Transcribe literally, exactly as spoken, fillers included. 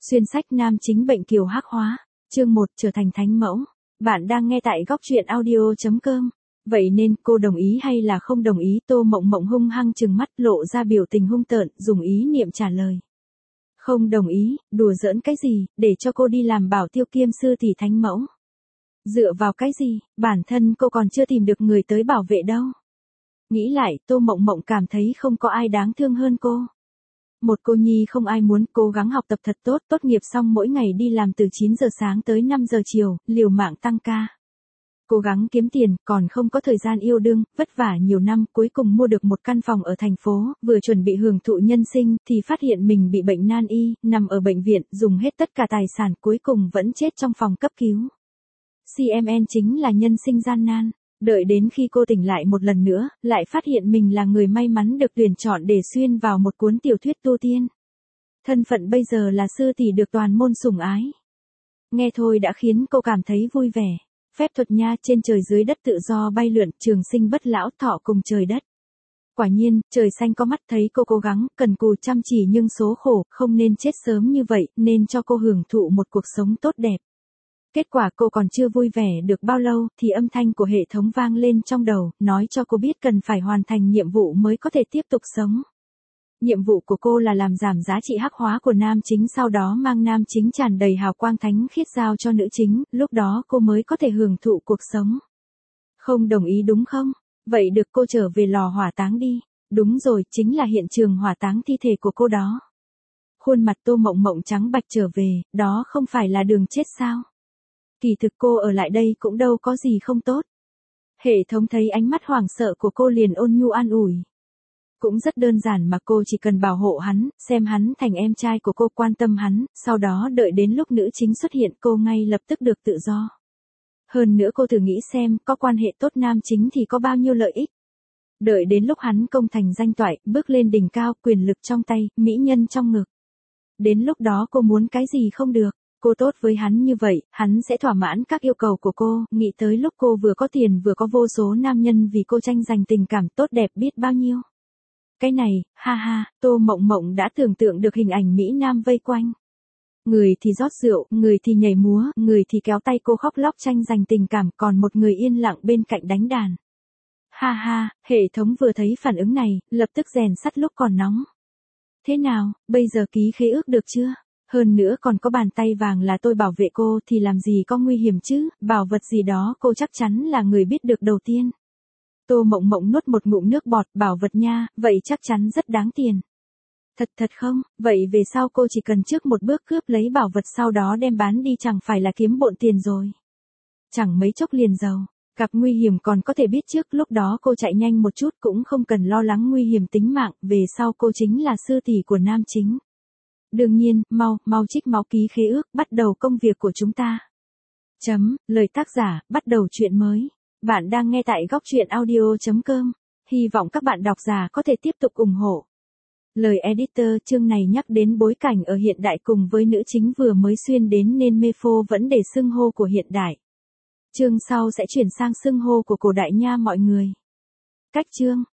Xuyên sách nam chính bệnh kiều hắc hóa, chương một trở thành thánh mẫu. Bạn đang nghe tại góc truyện audio chấm com. Vậy nên cô đồng ý hay là không đồng ý? Tô Mộng Mộng hung hăng trừng mắt lộ ra biểu tình hung tợn, dùng ý niệm trả lời. Không đồng ý, đùa giỡn cái gì, để cho cô đi làm bảo tiêu kiêm sư thì thánh mẫu. Dựa vào cái gì, bản thân cô còn chưa tìm được người tới bảo vệ đâu. Nghĩ lại, Tô Mộng Mộng cảm thấy không có ai đáng thương hơn cô. Một cô nhi không ai muốn, cố gắng học tập thật tốt, tốt nghiệp xong mỗi ngày đi làm từ chín giờ sáng tới năm giờ chiều, liều mạng tăng ca. Cố gắng kiếm tiền, còn không có thời gian yêu đương, vất vả nhiều năm, cuối cùng mua được một căn phòng ở thành phố, vừa chuẩn bị hưởng thụ nhân sinh, thì phát hiện mình bị bệnh nan y, nằm ở bệnh viện, dùng hết tất cả tài sản, cuối cùng vẫn chết trong phòng cấp cứu. xê em en chính là nhân sinh gian nan. Đợi đến khi cô tỉnh lại một lần nữa, lại phát hiện mình là người may mắn được tuyển chọn để xuyên vào một cuốn tiểu thuyết tu tiên. Thân phận bây giờ là sư tỷ được toàn môn sủng ái. Nghe thôi đã khiến cô cảm thấy vui vẻ. Phép thuật nha, trên trời dưới đất tự do bay lượn, trường sinh bất lão, thọ cùng trời đất. Quả nhiên, trời xanh có mắt, thấy cô cố gắng, cần cù chăm chỉ nhưng số khổ, không nên chết sớm như vậy, nên cho cô hưởng thụ một cuộc sống tốt đẹp. Kết quả cô còn chưa vui vẻ được bao lâu, thì âm thanh của hệ thống vang lên trong đầu, nói cho cô biết cần phải hoàn thành nhiệm vụ mới có thể tiếp tục sống. Nhiệm vụ của cô là làm giảm giá trị hắc hóa của nam chính, sau đó mang nam chính tràn đầy hào quang thánh khiết giao cho nữ chính, lúc đó cô mới có thể hưởng thụ cuộc sống. Không đồng ý đúng không? Vậy được, cô trở về lò hỏa táng đi. Đúng rồi, chính là hiện trường hỏa táng thi thể của cô đó. Khuôn mặt Tô Mộng Mộng trắng bạch trở về, đó không phải là đường chết sao? Kỳ thực cô ở lại đây cũng đâu có gì không tốt. Hệ thống thấy ánh mắt hoảng sợ của cô liền ôn nhu an ủi. Cũng rất đơn giản mà, cô chỉ cần bảo hộ hắn, xem hắn thành em trai của cô, quan tâm hắn, sau đó đợi đến lúc nữ chính xuất hiện cô ngay lập tức được tự do. Hơn nữa cô thử nghĩ xem, có quan hệ tốt nam chính thì có bao nhiêu lợi ích. Đợi đến lúc hắn công thành danh toại, bước lên đỉnh cao, quyền lực trong tay, mỹ nhân trong ngực. Đến lúc đó cô muốn cái gì không được. Cô tốt với hắn như vậy, hắn sẽ thỏa mãn các yêu cầu của cô, nghĩ tới lúc cô vừa có tiền vừa có vô số nam nhân vì cô tranh giành tình cảm, tốt đẹp biết bao nhiêu. Cái này, ha ha, Tô Mộng Mộng đã tưởng tượng được hình ảnh Mỹ Nam vây quanh. Người thì rót rượu, người thì nhảy múa, người thì kéo tay cô khóc lóc tranh giành tình cảm, còn một người yên lặng bên cạnh đánh đàn. Ha ha, hệ thống vừa thấy phản ứng này, lập tức rèn sắt lúc còn nóng. Thế nào, bây giờ ký khế ước được chưa? Hơn nữa còn có bàn tay vàng là tôi bảo vệ cô thì làm gì có nguy hiểm chứ, bảo vật gì đó cô chắc chắn là người biết được đầu tiên. Tô Mộng Mộng nuốt một ngụm nước bọt, bảo vật nha, vậy chắc chắn rất đáng tiền. Thật thật không, vậy về sau cô chỉ cần trước một bước cướp lấy bảo vật, sau đó đem bán đi, chẳng phải là kiếm bộn tiền rồi. Chẳng mấy chốc liền giàu, gặp nguy hiểm còn có thể biết trước, lúc đó cô chạy nhanh một chút cũng không cần lo lắng nguy hiểm tính mạng, về sau cô chính là sư tỷ của nam chính. Đương nhiên, mau, mau trích máu ký khế ước, bắt đầu công việc của chúng ta. Chấm, lời tác giả, bắt đầu chuyện mới. Bạn đang nghe tại góc truyện audio chấm com. Hy vọng các bạn độc giả có thể tiếp tục ủng hộ. Lời editor, chương này nhắc đến bối cảnh ở hiện đại cùng với nữ chính vừa mới xuyên đến nên mê phô vẫn để xưng hô của hiện đại. Chương sau sẽ chuyển sang xưng hô của cổ đại nha mọi người. Cách chương,